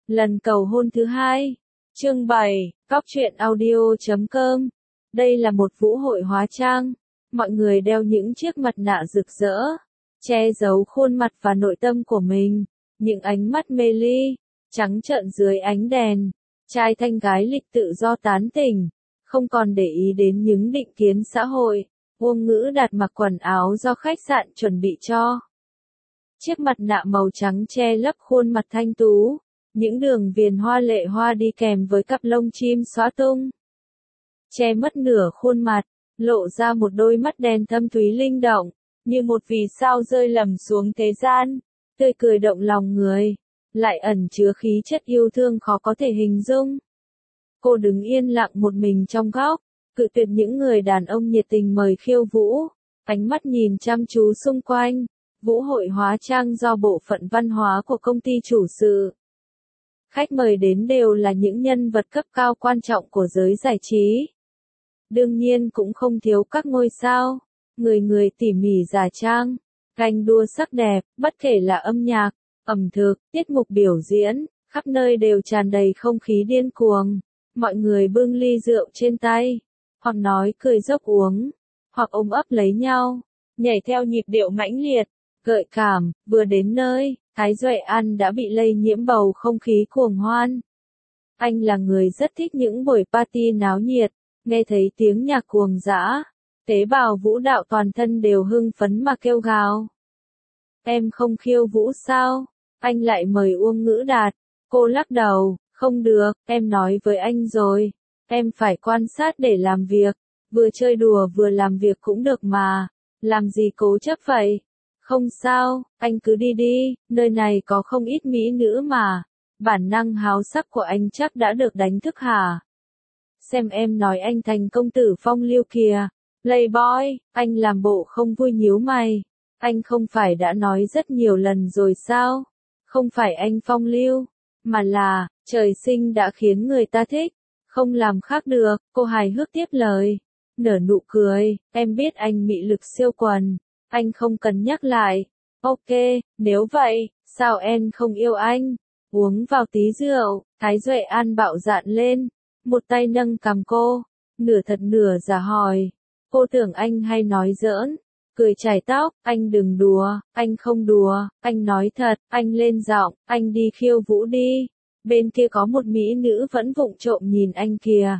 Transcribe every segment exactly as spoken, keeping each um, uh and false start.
Lần cầu hôn thứ hai. Chương bảy, Góc truyện audio chấm com. Đây là một vũ hội hóa trang. Mọi người đeo những chiếc mặt nạ rực rỡ, che giấu khuôn mặt và nội tâm của mình. Những ánh mắt mê ly, trắng trợn dưới ánh đèn. Trai thanh gái lịch tự do tán tỉnh, không còn để ý đến những định kiến xã hội. Uông Ngữ Đạt mặc quần áo do khách sạn chuẩn bị cho. Chiếc mặt nạ màu trắng che lấp khuôn mặt thanh tú. Những đường viền hoa lệ hoa đi kèm với cặp lông chim xõa tung. Che mất nửa khuôn mặt, lộ ra một đôi mắt đen thâm thúy linh động, như một vì sao rơi lầm xuống thế gian, tươi cười động lòng người, lại ẩn chứa khí chất yêu thương khó có thể hình dung. Cô đứng yên lặng một mình trong góc, cự tuyệt những người đàn ông nhiệt tình mời khiêu vũ, ánh mắt nhìn chăm chú xung quanh. Vũ hội hóa trang do bộ phận văn hóa của công ty chủ sự. Khách mời đến đều là những nhân vật cấp cao quan trọng của giới giải trí. Đương nhiên cũng không thiếu các ngôi sao, người người tỉ mỉ giả trang, ganh đua sắc đẹp, bất kể là âm nhạc, ẩm thực, tiết mục biểu diễn, khắp nơi đều tràn đầy không khí điên cuồng. Mọi người bưng ly rượu trên tay, hoặc nói cười dốc uống, hoặc ôm ấp lấy nhau, nhảy theo nhịp điệu mãnh liệt, gợi cảm. Vừa đến nơi, Thái Duệ An đã bị lây nhiễm bầu không khí cuồng hoan. Anh là người rất thích những buổi party náo nhiệt, nghe thấy tiếng nhạc cuồng dã, tế bào vũ đạo toàn thân đều hưng phấn mà kêu gào. Em không khiêu vũ sao? Anh lại mời Uông Ngữ Đạt. Cô lắc đầu, không được, em nói với anh rồi, em phải quan sát để làm việc, vừa chơi đùa vừa làm việc cũng được mà, làm gì cố chấp vậy? Không sao, anh cứ đi đi, nơi này có không ít mỹ nữ mà. Bản năng háo sắc của anh chắc đã được đánh thức hả? Xem em nói anh thành công tử phong lưu kìa. Playboy, anh làm bộ không vui nhíu mày. Anh không phải đã nói rất nhiều lần rồi sao? Không phải anh phong lưu, mà là, trời sinh đã khiến người ta thích. Không làm khác được, cô hài hước tiếp lời. Nở nụ cười, em biết anh mị lực siêu quần. Anh không cần nhắc lại. Ok, nếu vậy, sao em không yêu anh? Uống vào tí rượu, Thái Duệ An bạo dạn lên. Một tay nâng cằm cô, nửa thật nửa giả hỏi. Cô tưởng anh hay nói giỡn. Cười chải tóc, anh đừng đùa, anh không đùa, anh nói thật, anh lên giọng, anh đi khiêu vũ đi. Bên kia có một mỹ nữ vẫn vụng trộm nhìn anh kìa.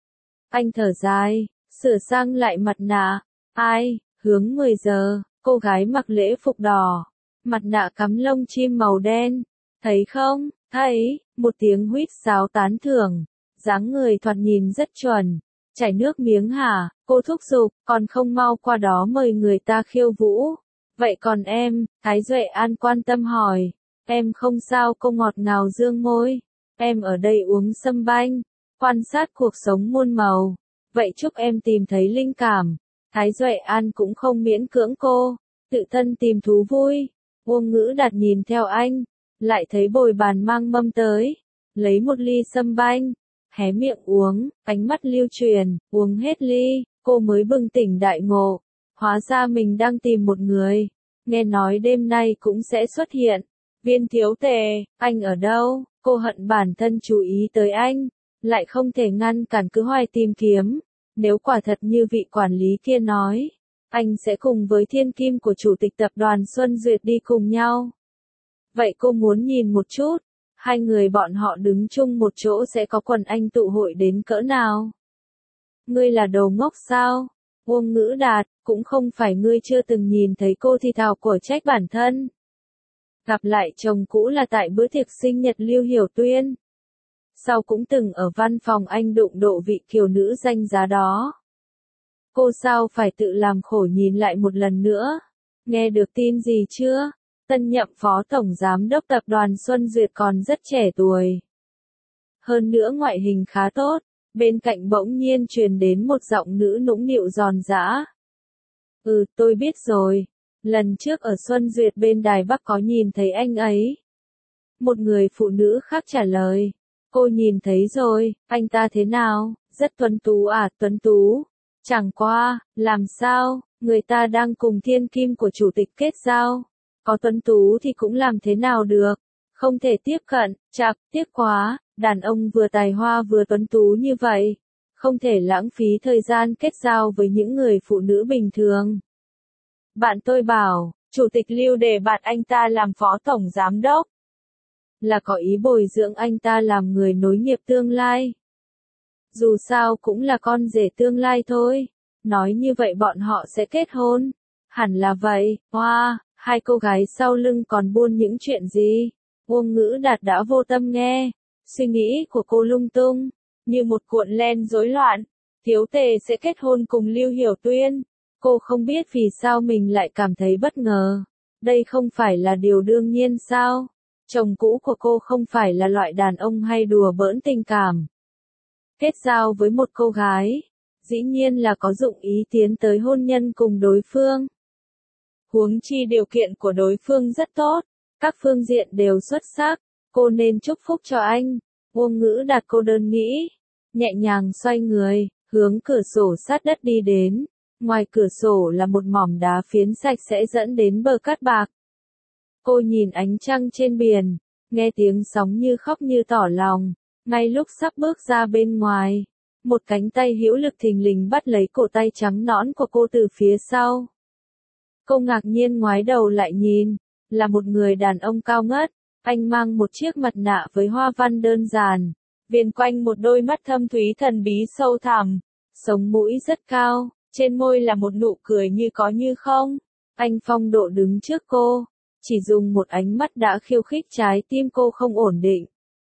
Anh thở dài, sửa sang lại mặt nạ. Ai? Hướng mười giờ, cô gái mặc lễ phục đỏ, mặt nạ cắm lông chim màu đen. Thấy không? Thấy, một tiếng huýt sáo tán thưởng, dáng người thoạt nhìn rất chuẩn. Chảy nước miếng hả? Cô thúc giục, còn không mau qua đó mời người ta khiêu vũ. Vậy còn em? Thái Duệ An quan tâm hỏi. Em không sao, cô ngọt ngào dương môi. Em ở đây uống sâm banh, quan sát cuộc sống muôn màu. Vậy chúc em tìm thấy linh cảm. Thái Duệ An cũng không miễn cưỡng cô, tự thân tìm thú vui. Uông Ngữ Đạt nhìn theo anh, lại thấy bồi bàn mang mâm tới, lấy một ly sâm banh, hé miệng uống, ánh mắt lưu truyền, uống hết ly, cô mới bừng tỉnh đại ngộ. Hóa ra mình đang tìm một người, nghe nói đêm nay cũng sẽ xuất hiện. Viên thiếu tề, anh ở đâu? Cô hận bản thân chú ý tới anh, lại không thể ngăn cản cứ hoài tìm kiếm. Nếu quả thật như vị quản lý kia nói, anh sẽ cùng với thiên kim của chủ tịch tập đoàn Xuân Duyệt đi cùng nhau. Vậy cô muốn nhìn một chút, hai người bọn họ đứng chung một chỗ sẽ có quần anh tụ hội đến cỡ nào? Ngươi là đồ ngốc sao? Uông Ngữ Đạt, cũng không phải ngươi chưa từng nhìn thấy cô thì thào của trách bản thân. Gặp lại chồng cũ là tại bữa tiệc sinh nhật Lưu Hiểu Tuyên. Sau cũng từng ở văn phòng anh đụng độ vị kiều nữ danh giá đó. Cô sao phải tự làm khổ nhìn lại một lần nữa? Nghe được tin gì chưa? Tân nhậm phó tổng giám đốc tập đoàn Xuân Duyệt còn rất trẻ tuổi. Hơn nữa ngoại hình khá tốt, bên cạnh bỗng nhiên truyền đến một giọng nữ nũng nịu giòn giã. Ừ, tôi biết rồi. Lần trước ở Xuân Duyệt bên Đài Bắc có nhìn thấy anh ấy. Một người phụ nữ khác trả lời. Cô nhìn thấy rồi, anh ta thế nào? Rất tuấn tú à, tuấn tú. Chẳng qua, làm sao, người ta đang cùng thiên kim của chủ tịch kết giao. Có tuấn tú thì cũng làm thế nào được. không thể tiếp cận, chạc, tiếc quá, đàn ông vừa tài hoa vừa tuấn tú như vậy, không thể lãng phí thời gian kết giao với những người phụ nữ bình thường. Bạn tôi bảo, Chủ tịch Lưu đề bạt anh ta làm phó tổng giám đốc, là có ý bồi dưỡng anh ta làm người nối nghiệp tương lai. Dù sao cũng là con rể tương lai thôi, nói như vậy bọn họ sẽ kết hôn. Hẳn là vậy, hoa, wow, hai cô gái sau lưng còn buôn những chuyện gì? Uông Ngữ Đạt đã vô tâm nghe, suy nghĩ của cô lung tung, như một cuộn len rối loạn. Tiếu Tề sẽ kết hôn cùng Lưu Hiểu Tuyên. Cô không biết vì sao mình lại cảm thấy bất ngờ. Đây không phải là điều đương nhiên sao? Chồng cũ của cô không phải là loại đàn ông hay đùa bỡn tình cảm. Kết giao với một cô gái, dĩ nhiên là có dụng ý tiến tới hôn nhân cùng đối phương. Huống chi điều kiện của đối phương rất tốt, các phương diện đều xuất sắc, cô nên chúc phúc cho anh. Uông Ngữ Đạt cô đơn nghĩ, nhẹ nhàng xoay người, hướng cửa sổ sát đất đi đến. Ngoài cửa sổ là một mỏm đá phiến sạch sẽ dẫn đến bờ cát bạc. Cô nhìn ánh trăng trên biển, nghe tiếng sóng như khóc như tỏ lòng. Ngay lúc sắp bước ra bên ngoài, một cánh tay hữu lực thình lình bắt lấy cổ tay trắng nõn của cô từ phía sau. Cô ngạc nhiên ngoái đầu lại nhìn, là một người đàn ông cao ngất, anh mang một chiếc mặt nạ với hoa văn đơn giản, viền quanh một đôi mắt thâm thúy thần bí sâu thẳm, sống mũi rất cao, trên môi là một nụ cười như có như không. Anh phong độ đứng trước cô, chỉ dùng một ánh mắt đã khiêu khích trái tim cô không ổn định.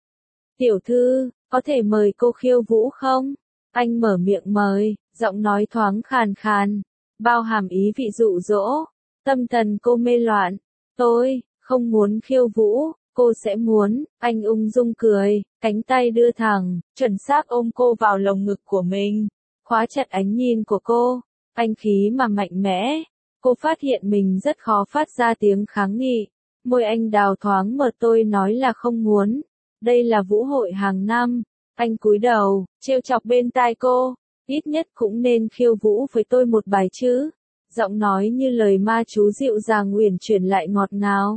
Tiểu thư, có thể mời cô khiêu vũ không? Anh mở miệng mời, giọng nói thoáng khàn khàn, bao hàm ý vị dụ dỗ. Tâm thần cô mê loạn. Tôi, không muốn khiêu vũ, cô sẽ muốn. Anh ung dung cười, cánh tay đưa thẳng, chuẩn xác ôm cô vào lồng ngực của mình, khóa chặt ánh nhìn của cô. Anh khí mà mạnh mẽ. Cô phát hiện mình rất khó phát ra tiếng kháng nghị. Môi anh đào thoáng mở, tôi nói là không muốn. Đây là vũ hội hàng năm. Anh cúi đầu, trêu chọc bên tai cô. Ít nhất cũng nên khiêu vũ với tôi một bài chứ. Giọng nói như lời ma chú dịu dàng uyển chuyển lại ngọt ngào,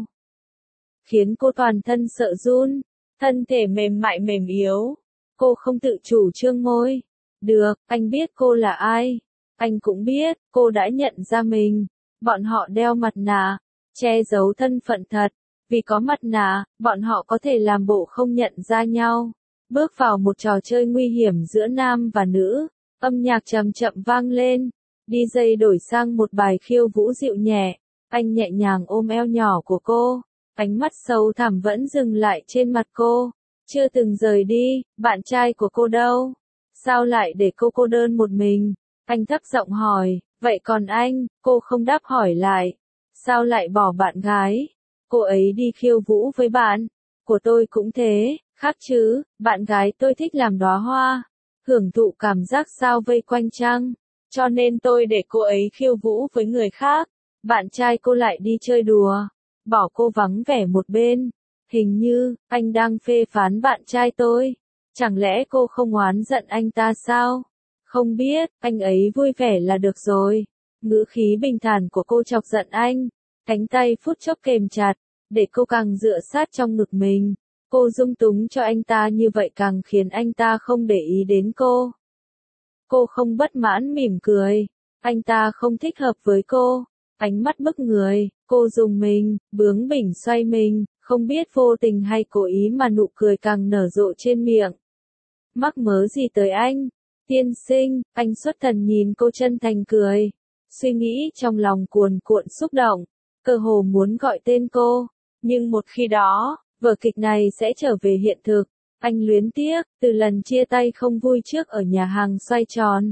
khiến cô toàn thân sợ run, thân thể mềm mại mềm yếu. Cô không tự chủ trương môi. Được, anh biết cô là ai. Anh cũng biết, cô đã nhận ra mình. Bọn họ đeo mặt nạ, che giấu thân phận thật. Vì có mặt nạ, bọn họ có thể làm bộ không nhận ra nhau. Bước vào một trò chơi nguy hiểm giữa nam và nữ. Âm nhạc chậm chậm vang lên. đi jây đổi sang một bài khiêu vũ dịu nhẹ. Anh nhẹ nhàng ôm eo nhỏ của cô. Ánh mắt sâu thẳm vẫn dừng lại trên mặt cô. Chưa từng rời đi. Bạn trai của cô đâu? Sao lại để cô cô đơn một mình? Anh thấp giọng hỏi. Vậy còn anh? Cô không đáp hỏi lại. Sao lại bỏ bạn gái? Cô ấy đi khiêu vũ với bạn. Của tôi cũng thế, khác chứ. Bạn gái tôi thích làm đóa hoa, hưởng thụ cảm giác sao vây quanh trăng. Cho nên tôi để cô ấy khiêu vũ với người khác. Bạn trai cô lại đi chơi đùa, bỏ cô vắng vẻ một bên. Hình như, anh đang phê phán bạn trai tôi. Chẳng lẽ cô không oán giận anh ta sao? Không biết, anh ấy vui vẻ là được rồi. Ngữ khí bình thản của cô chọc giận anh. Cánh tay phút chốc kềm chặt, để cô càng dựa sát trong ngực mình. Cô dung túng cho anh ta như vậy càng khiến anh ta không để ý đến cô. Cô không bất mãn mỉm cười. Anh ta không thích hợp với cô. Ánh mắt bức người, cô dùng mình, bướng bỉnh xoay mình, không biết vô tình hay cố ý mà nụ cười càng nở rộ trên miệng. Mắc mớ gì tới anh? Tiên sinh, anh xuất thần nhìn cô chân thành cười. Suy nghĩ trong lòng cuồn cuộn xúc động, cơ hồ muốn gọi tên cô. Nhưng một khi đó, vở kịch này sẽ trở về hiện thực. Anh luyến tiếc, từ lần chia tay không vui trước ở nhà hàng xoay tròn.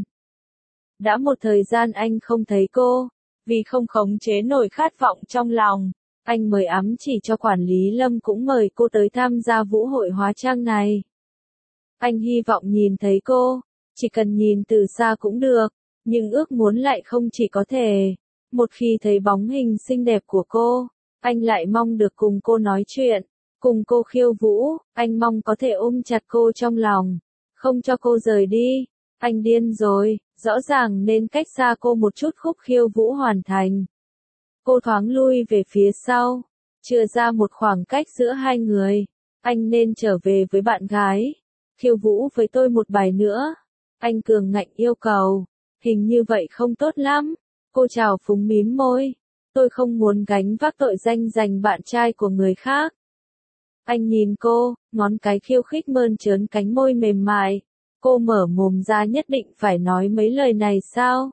Đã một thời gian anh không thấy cô, vì không khống chế nổi khát vọng trong lòng. Anh mời ám chỉ cho quản lý Lâm cũng mời cô tới tham gia vũ hội hóa trang này. Anh hy vọng nhìn thấy cô, chỉ cần nhìn từ xa cũng được, nhưng ước muốn lại không chỉ có thể. Một khi thấy bóng hình xinh đẹp của cô, anh lại mong được cùng cô nói chuyện, cùng cô khiêu vũ, anh mong có thể ôm chặt cô trong lòng, không cho cô rời đi. Anh điên rồi, rõ ràng nên cách xa cô một chút khúc khiêu vũ hoàn thành. Cô thoáng lui về phía sau, Chưa ra một khoảng cách giữa hai người. Anh nên trở về với bạn gái. Khiêu vũ với tôi một bài nữa. Anh cường ngạnh yêu cầu. Hình như vậy không tốt lắm. Cô trào phúng mím môi. Tôi không muốn gánh vác tội danh giành bạn trai của người khác. Anh nhìn cô, ngón cái khiêu khích mơn trớn cánh môi mềm mại. Cô mở mồm ra nhất định phải nói mấy lời này sao?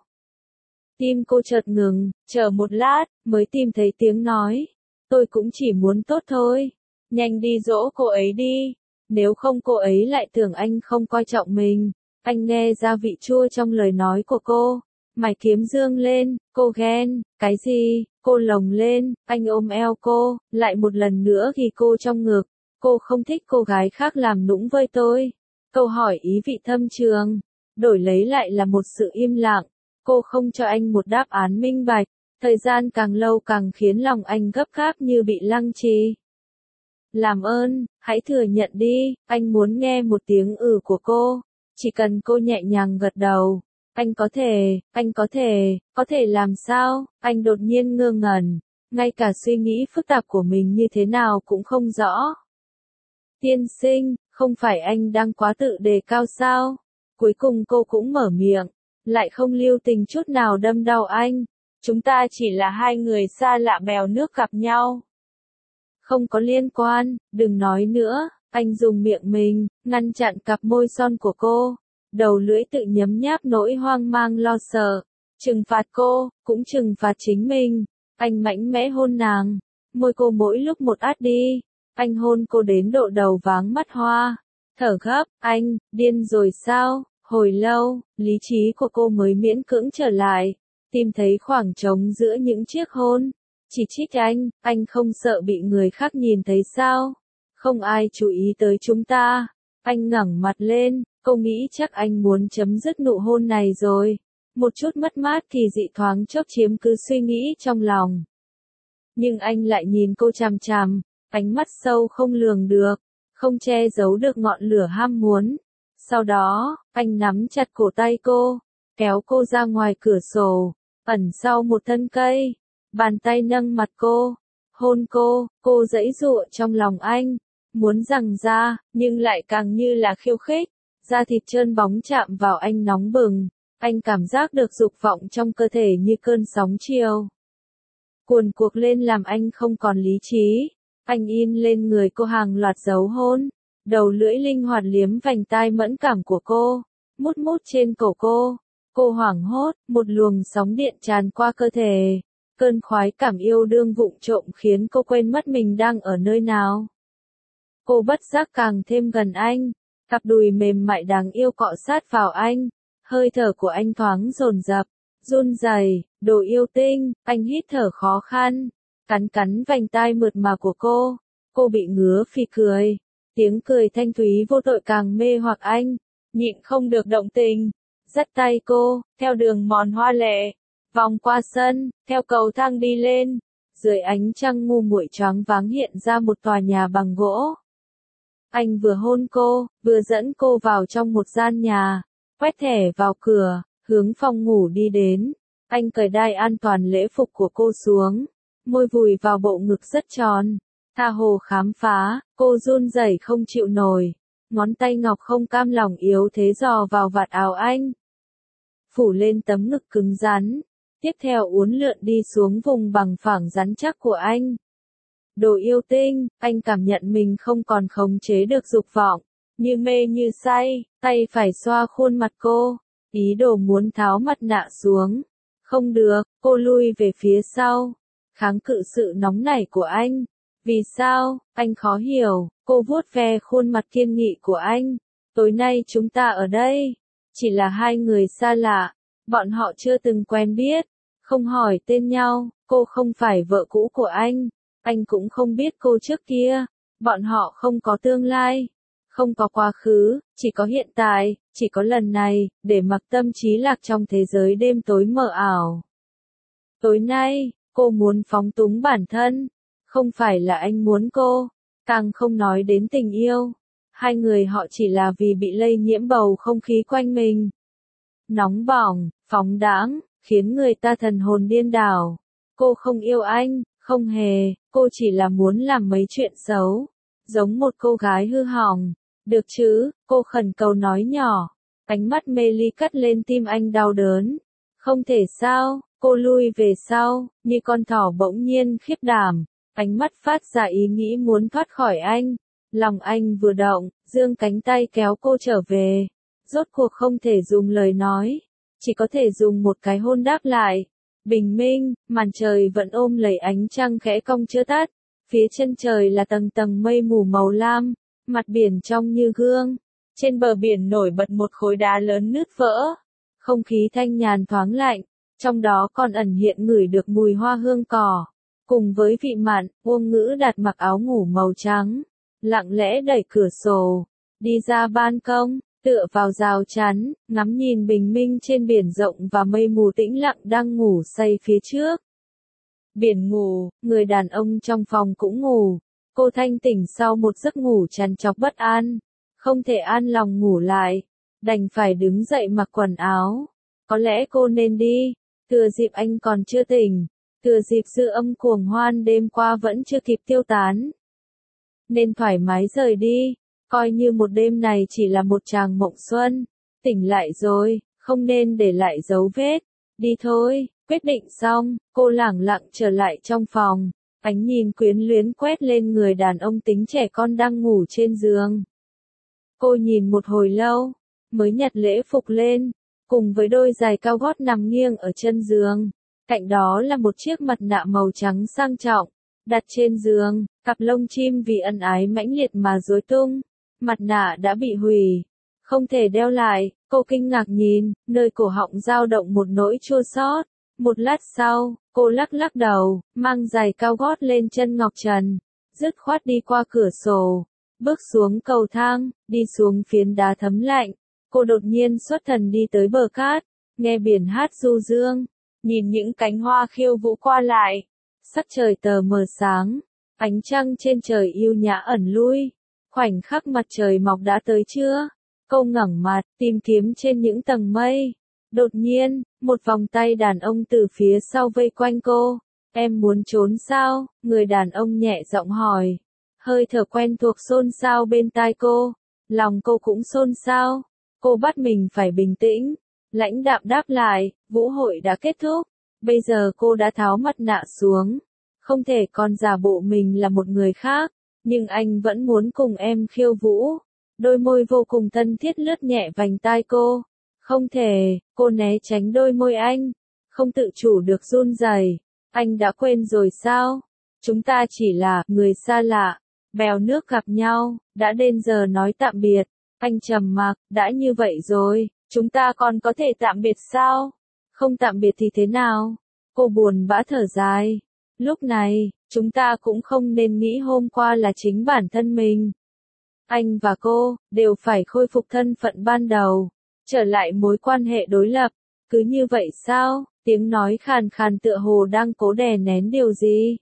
Tim cô chợt ngừng, chờ một lát, mới tìm thấy tiếng nói. Tôi cũng chỉ muốn tốt thôi. Nhanh đi dỗ cô ấy đi. Nếu không cô ấy lại tưởng anh không coi trọng mình. Anh nghe ra vị chua trong lời nói của cô. Mày kiếm dương lên, cô ghen, cái gì, cô lồng lên, anh ôm eo cô, lại một lần nữa ghi cô trong ngực. Cô không thích cô gái khác làm nũng với tôi. Câu hỏi ý vị thâm trường, đổi lấy lại là một sự im lặng. Cô không cho anh một đáp án minh bạch. Thời gian càng lâu càng khiến lòng anh gấp gáp như bị lăng trì. Làm ơn, hãy thừa nhận đi, anh muốn nghe một tiếng ừ của cô. Chỉ cần cô nhẹ nhàng gật đầu. Anh có thể, anh có thể, có thể làm sao? Anh đột nhiên ngơ ngẩn. Ngay cả suy nghĩ phức tạp của mình như thế nào cũng không rõ. Tiên sinh, không phải anh đang quá tự đề cao sao? Cuối cùng cô cũng mở miệng. Lại không lưu tình chút nào đâm đau anh. Chúng ta chỉ là hai người xa lạ bèo nước gặp nhau. Không có liên quan, đừng nói nữa. Anh dùng miệng mình, ngăn chặn cặp môi son của cô. Đầu lưỡi tự nhấm nháp nỗi hoang mang lo sợ. Trừng phạt cô, cũng trừng phạt chính mình. Anh mạnh mẽ hôn nàng. Môi cô mỗi lúc một át đi. Anh hôn cô đến độ đầu váng mắt hoa. Thở gấp, anh, điên rồi sao? Hồi lâu, lý trí của cô mới miễn cưỡng trở lại. Tìm thấy khoảng trống giữa những chiếc hôn. Chỉ trích anh, anh không sợ bị người khác nhìn thấy sao? Không ai chú ý tới chúng ta. Anh ngẩng mặt lên, cô nghĩ chắc anh muốn chấm dứt nụ hôn này rồi. Một chút mất mát kỳ dị thoáng chốc chiếm cứ suy nghĩ trong lòng. Nhưng anh lại nhìn cô chằm chằm, ánh mắt sâu không lường được, không che giấu được ngọn lửa ham muốn. Sau đó, anh nắm chặt cổ tay cô, kéo cô ra ngoài cửa sổ, ẩn sau một thân cây, bàn tay nâng mặt cô, hôn cô, cô giãy giụa trong lòng anh, muốn giằng ra, nhưng lại càng như là khiêu khích, da thịt trơn bóng chạm vào anh nóng bừng, anh cảm giác được dục vọng trong cơ thể như cơn sóng chiều. Cuồn cuộn lên làm anh không còn lý trí, anh in lên người cô hàng loạt dấu hôn. Đầu lưỡi linh hoạt liếm vành tai mẫn cảm của cô, mút mút trên cổ cô. Cô hoảng hốt, một luồng sóng điện tràn qua cơ thể. Cơn khoái cảm yêu đương vụng trộm khiến cô quên mất mình đang ở nơi nào. Cô bất giác càng thêm gần anh, cặp đùi mềm mại đáng yêu cọ sát vào anh. Hơi thở của anh thoáng dồn dập, run rẩy, đồ yêu tinh, anh hít thở khó khăn, cắn cắn vành tai mượt mà của cô. Cô bị ngứa phì cười. Tiếng cười thanh thúy vô tội càng mê hoặc anh, nhịn không được động tình, dắt tay cô, theo đường mòn hoa lệ, vòng qua sân, theo cầu thang đi lên, dưới ánh trăng ngu muội choáng váng hiện ra một tòa nhà bằng gỗ. Anh vừa hôn cô, vừa dẫn cô vào trong một gian nhà, quét thẻ vào cửa, hướng phòng ngủ đi đến, anh cởi đai an toàn lễ phục của cô xuống, môi vùi vào bộ ngực rất tròn. Tha hồ khám phá, cô run rẩy không chịu nổi, ngón tay ngọc không cam lòng yếu thế dò vào vạt áo anh. Phủ lên tấm ngực cứng rắn, tiếp theo uốn lượn đi xuống vùng bằng phẳng rắn chắc của anh. Đồ yêu tinh, anh cảm nhận mình không còn khống chế được dục vọng, như mê như say, tay phải xoa khuôn mặt cô, ý đồ muốn tháo mặt nạ xuống. Không được, cô lui về phía sau, kháng cự sự nóng nảy của anh. Vì sao, anh khó hiểu, cô vuốt ve khuôn mặt kiên nghị của anh. Tối nay chúng ta ở đây, chỉ là hai người xa lạ, bọn họ chưa từng quen biết, không hỏi tên nhau, cô không phải vợ cũ của anh, anh cũng không biết cô trước kia, bọn họ không có tương lai, không có quá khứ, chỉ có hiện tại, chỉ có lần này, để mặc tâm trí lạc trong thế giới đêm tối mờ ảo. Tối nay, cô muốn phóng túng bản thân. Không phải là anh muốn cô, càng không nói đến tình yêu. Hai người họ chỉ là vì bị lây nhiễm bầu không khí quanh mình. Nóng bỏng, phóng đãng, khiến người ta thần hồn điên đảo. Cô không yêu anh, Không hề, cô chỉ là muốn làm mấy chuyện xấu, giống một cô gái hư hỏng. Được chứ, cô khẩn cầu nói nhỏ. Ánh mắt mê ly cắt lên tim anh đau đớn. Không thể sao, cô lui về sau, như con thỏ bỗng nhiên khiếp đảm. Ánh mắt phát ra ý nghĩ muốn thoát khỏi anh. Lòng anh vừa động, giương cánh tay kéo cô trở về. Rốt cuộc không thể dùng lời nói, chỉ có thể dùng một cái hôn đáp lại. Bình minh, màn trời vẫn ôm lấy ánh trăng khẽ cong chưa tắt. Phía chân trời là tầng tầng mây mù màu lam, mặt biển trong như gương. Trên bờ biển nổi bật một khối đá lớn nứt vỡ. Không khí thanh nhàn thoáng lạnh, trong đó còn ẩn hiện ngửi được mùi hoa hương cỏ. Cùng với vị mặn, Uông Ngữ Đạt mặc áo ngủ màu trắng, lặng lẽ đẩy cửa sổ, đi ra ban công, tựa vào rào chắn, ngắm nhìn bình minh trên biển rộng và mây mù tĩnh lặng đang ngủ say phía trước. Biển ngủ, người đàn ông trong phòng cũng ngủ. Cô thanh tỉnh sau một giấc ngủ trằn trọc bất an, không thể an lòng ngủ lại, đành phải đứng dậy mặc quần áo. Có lẽ cô nên đi, thừa dịp anh còn chưa tỉnh, thừa dịp dư âm cuồng hoan đêm qua vẫn chưa kịp tiêu tán. Nên thoải mái rời đi, coi như một đêm này chỉ là một tràng mộng xuân. Tỉnh lại rồi, không nên để lại dấu vết. Đi thôi, quyết định xong, cô lẳng lặng trở lại trong phòng. Ánh nhìn quyến luyến quét lên người đàn ông tính trẻ con đang ngủ trên giường. Cô nhìn một hồi lâu, mới nhặt lễ phục lên, cùng với đôi giày cao gót nằm nghiêng ở chân giường. Cạnh đó là một chiếc mặt nạ màu trắng sang trọng, đặt trên giường, cặp lông chim vì ân ái mãnh liệt mà rối tung. Mặt nạ đã bị hủy, không thể đeo lại. Cô kinh ngạc nhìn, nơi cổ họng dao động một nỗi chua xót. Một lát sau, cô lắc lắc đầu, mang giày cao gót lên chân ngọc trần, dứt khoát đi qua cửa sổ, bước xuống cầu thang, đi xuống phiến đá thấm lạnh. Cô đột nhiên xuất thần đi tới bờ cát, nghe biển hát du dương, nhìn những cánh hoa khiêu vũ qua lại. Sắc trời tờ mờ sáng, ánh trăng trên trời yêu nhã ẩn lui. Khoảnh khắc mặt trời mọc đã tới chưa? Cô ngẩng mặt, tìm kiếm trên những tầng mây. Đột nhiên, một vòng tay đàn ông từ phía sau vây quanh cô. Em muốn trốn sao? Người đàn ông nhẹ giọng hỏi. Hơi thở quen thuộc xôn xao bên tai cô. Lòng cô cũng xôn xao. Cô bắt mình phải bình tĩnh. Lãnh đạm đáp lại, vũ hội đã kết thúc. Bây giờ cô đã tháo mặt nạ xuống. Không thể còn giả bộ mình là một người khác. Nhưng anh vẫn muốn cùng em khiêu vũ. Đôi môi vô cùng thân thiết lướt nhẹ vành tai cô. Không thể, cô né tránh đôi môi anh. Không tự chủ được run rẩy. Anh đã quên rồi sao? Chúng ta chỉ là người xa lạ, bèo nước gặp nhau, đã đến giờ nói tạm biệt. Anh trầm mặc, đã như vậy rồi, chúng ta còn có thể tạm biệt sao? Không tạm biệt thì thế nào? Cô buồn bã thở dài. Lúc này, chúng ta cũng không nên nghĩ hôm qua là chính bản thân mình. Anh và cô, đều phải khôi phục thân phận ban đầu, trở lại mối quan hệ đối lập. Cứ như vậy sao? Tiếng nói khàn khàn tựa hồ đang cố đè nén điều gì.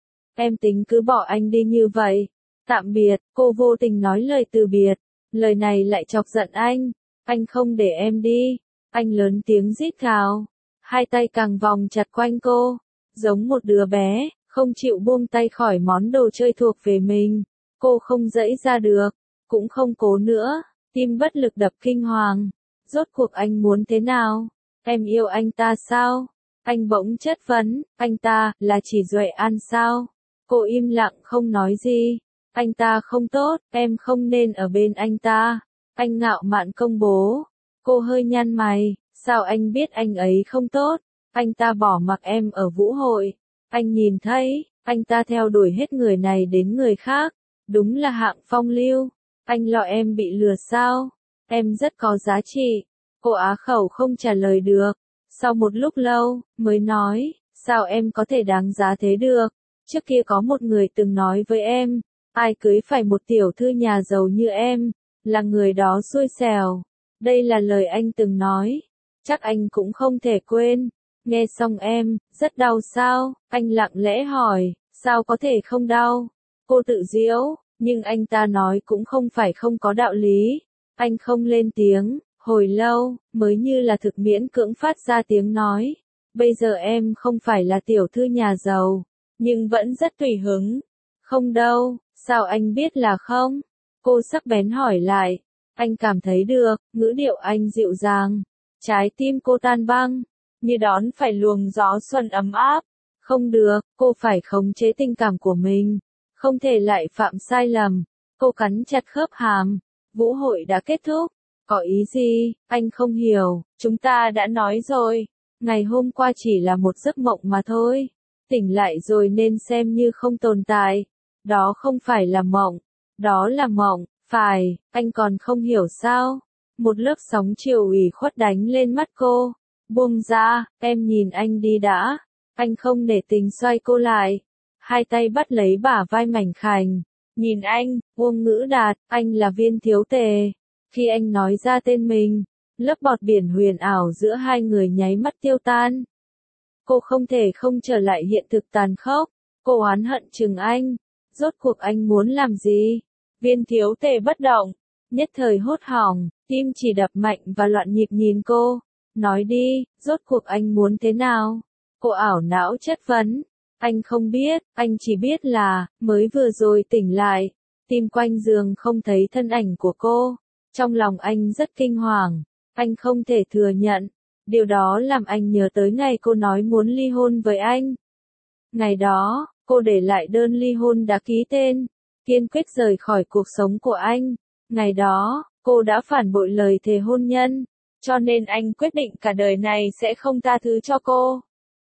Em tính cứ bỏ anh đi như vậy. Tạm biệt, cô vô tình nói lời từ biệt. Lời này lại chọc giận anh. Anh không để em đi. Anh lớn tiếng rít gào. Hai tay càng vòng chặt quanh cô. Giống một đứa bé, không chịu buông tay khỏi món đồ chơi thuộc về mình. Cô không dẫy ra được, cũng không cố nữa. Tim bất lực đập kinh hoàng. Rốt cuộc anh muốn thế nào? Em yêu anh ta sao? Anh bỗng chất vấn, anh ta, là chỉ Duệ An sao? Cô im lặng không nói gì. Anh ta không tốt, em không nên ở bên anh ta. Anh ngạo mạn công bố. Cô hơi nhăn mày, sao anh biết anh ấy không tốt? Anh ta bỏ mặc em ở vũ hội. Anh nhìn thấy, anh ta theo đuổi hết người này đến người khác. Đúng là hạng phong lưu. Anh lo em bị lừa sao? Em rất có giá trị. Cô á khẩu không trả lời được. Sau một lúc lâu, mới nói, sao em có thể đáng giá thế được? Trước kia có một người từng nói với em, ai cưới phải một tiểu thư nhà giàu như em, là người đó xui xẻo. Đây là lời anh từng nói. Chắc anh cũng không thể quên. Nghe xong em, rất đau sao? Anh lặng lẽ hỏi, sao có thể không đau? Cô tự giễu, nhưng anh ta nói cũng không phải không có đạo lý. Anh không lên tiếng, hồi lâu, mới như là thực miễn cưỡng phát ra tiếng nói. Bây giờ em không phải là tiểu thư nhà giàu, nhưng vẫn rất tùy hứng. Không đâu, sao anh biết là không? Cô sắc bén hỏi lại. Anh cảm thấy được, ngữ điệu anh dịu dàng. Trái tim cô tan băng, như đón phải luồng gió xuân ấm áp. Không được, cô phải khống chế tình cảm của mình. Không thể lại phạm sai lầm. Cô cắn chặt khớp hàm. Vũ hội đã kết thúc. Có ý gì, anh không hiểu, chúng ta đã nói rồi. Ngày hôm qua chỉ là một giấc mộng mà thôi. Tỉnh lại rồi nên xem như không tồn tại. Đó không phải là mộng. Đó là mộng, phải, anh còn không hiểu sao. Một lớp sóng chiều ủy khuất đánh lên mắt cô. Buông ra, em nhìn anh đi đã. Anh không nể tình xoay cô lại. Hai tay bắt lấy bả vai mảnh khảnh. Nhìn anh, Uông Ngữ Đạt, anh là Viên Thiếu Tề. Khi anh nói ra tên mình, lớp bọt biển huyền ảo giữa hai người nháy mắt tiêu tan. Cô không thể không trở lại hiện thực tàn khốc. Cô oán hận chừng anh. Rốt cuộc anh muốn làm gì? Viên Thiếu Tề bất động, nhất thời hốt hoảng, tim chỉ đập mạnh và loạn nhịp nhìn cô. Nói đi, rốt cuộc anh muốn thế nào? Cô ảo não chất vấn. Anh không biết, anh chỉ biết là, mới vừa rồi tỉnh lại, tim quanh giường không thấy thân ảnh của cô. Trong lòng anh rất kinh hoàng, anh không thể thừa nhận. Điều đó làm anh nhớ tới ngày cô nói muốn ly hôn với anh. Ngày đó, cô để lại đơn ly hôn đã ký tên, kiên quyết rời khỏi cuộc sống của anh. Ngày đó, cô đã phản bội lời thề hôn nhân, cho nên anh quyết định cả đời này sẽ không tha thứ cho cô.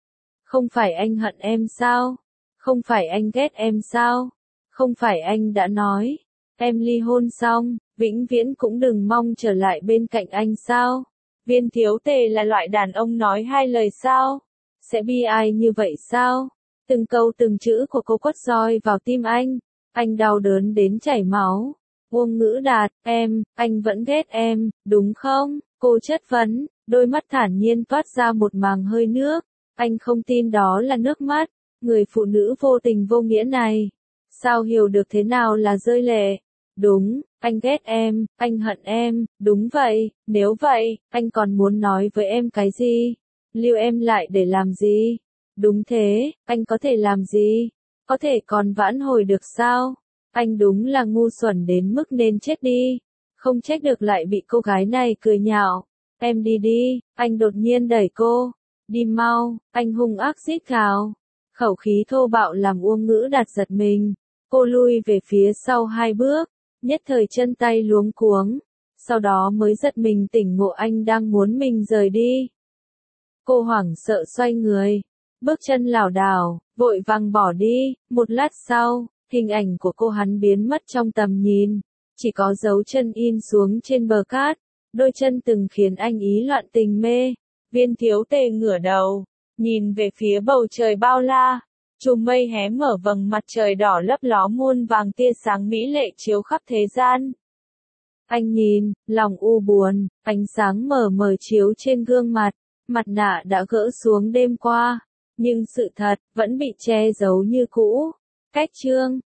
Không phải anh hận em sao? Không phải anh ghét em sao? Không phải anh đã nói, em ly hôn xong, vĩnh viễn cũng đừng mong trở lại bên cạnh anh sao? Viên Thiếu Tề là loại đàn ông nói hai lời sao? Sẽ bi ai như vậy sao? Từng câu từng chữ của cô quất roi vào tim anh. Anh đau đớn đến chảy máu. Uông Ngữ Đạt, em, anh vẫn ghét em, đúng không? Cô chất vấn, đôi mắt thản nhiên toát ra một màng hơi nước. Anh không tin đó là nước mắt. Người phụ nữ vô tình vô nghĩa này. Sao hiểu được thế nào là rơi lệ? Đúng, anh ghét em, anh hận em, đúng vậy, nếu vậy, anh còn muốn nói với em cái gì? Lưu em lại để làm gì? Đúng thế, anh có thể làm gì? Có thể còn vãn hồi được sao? Anh đúng là ngu xuẩn đến mức nên chết đi. Không trách được lại bị cô gái này cười nhạo. Em đi đi, anh đột nhiên đẩy cô. Đi mau, anh hung ác rít gào. Khẩu khí thô bạo làm Uông Ngữ Đạt giật mình. Cô lui về phía sau hai bước, nhất thời chân tay luống cuống. Sau đó mới giật mình tỉnh ngộ anh đang muốn mình rời đi. Cô hoảng sợ xoay người, bước chân lảo đảo, vội vàng bỏ đi. Một lát sau, hình ảnh của cô hắn biến mất trong tầm nhìn. Chỉ có dấu chân in xuống trên bờ cát, đôi chân từng khiến anh ý loạn tình mê. Viên Thiếu Tề ngửa đầu, nhìn về phía bầu trời bao la. Chùm mây hé mở vầng mặt trời đỏ lấp ló muôn vàng tia sáng mỹ lệ chiếu khắp thế gian. Anh nhìn, lòng u buồn, ánh sáng mờ mờ chiếu trên gương mặt, mặt nạ đã gỡ xuống đêm qua, nhưng sự thật vẫn bị che giấu như cũ. Cách chương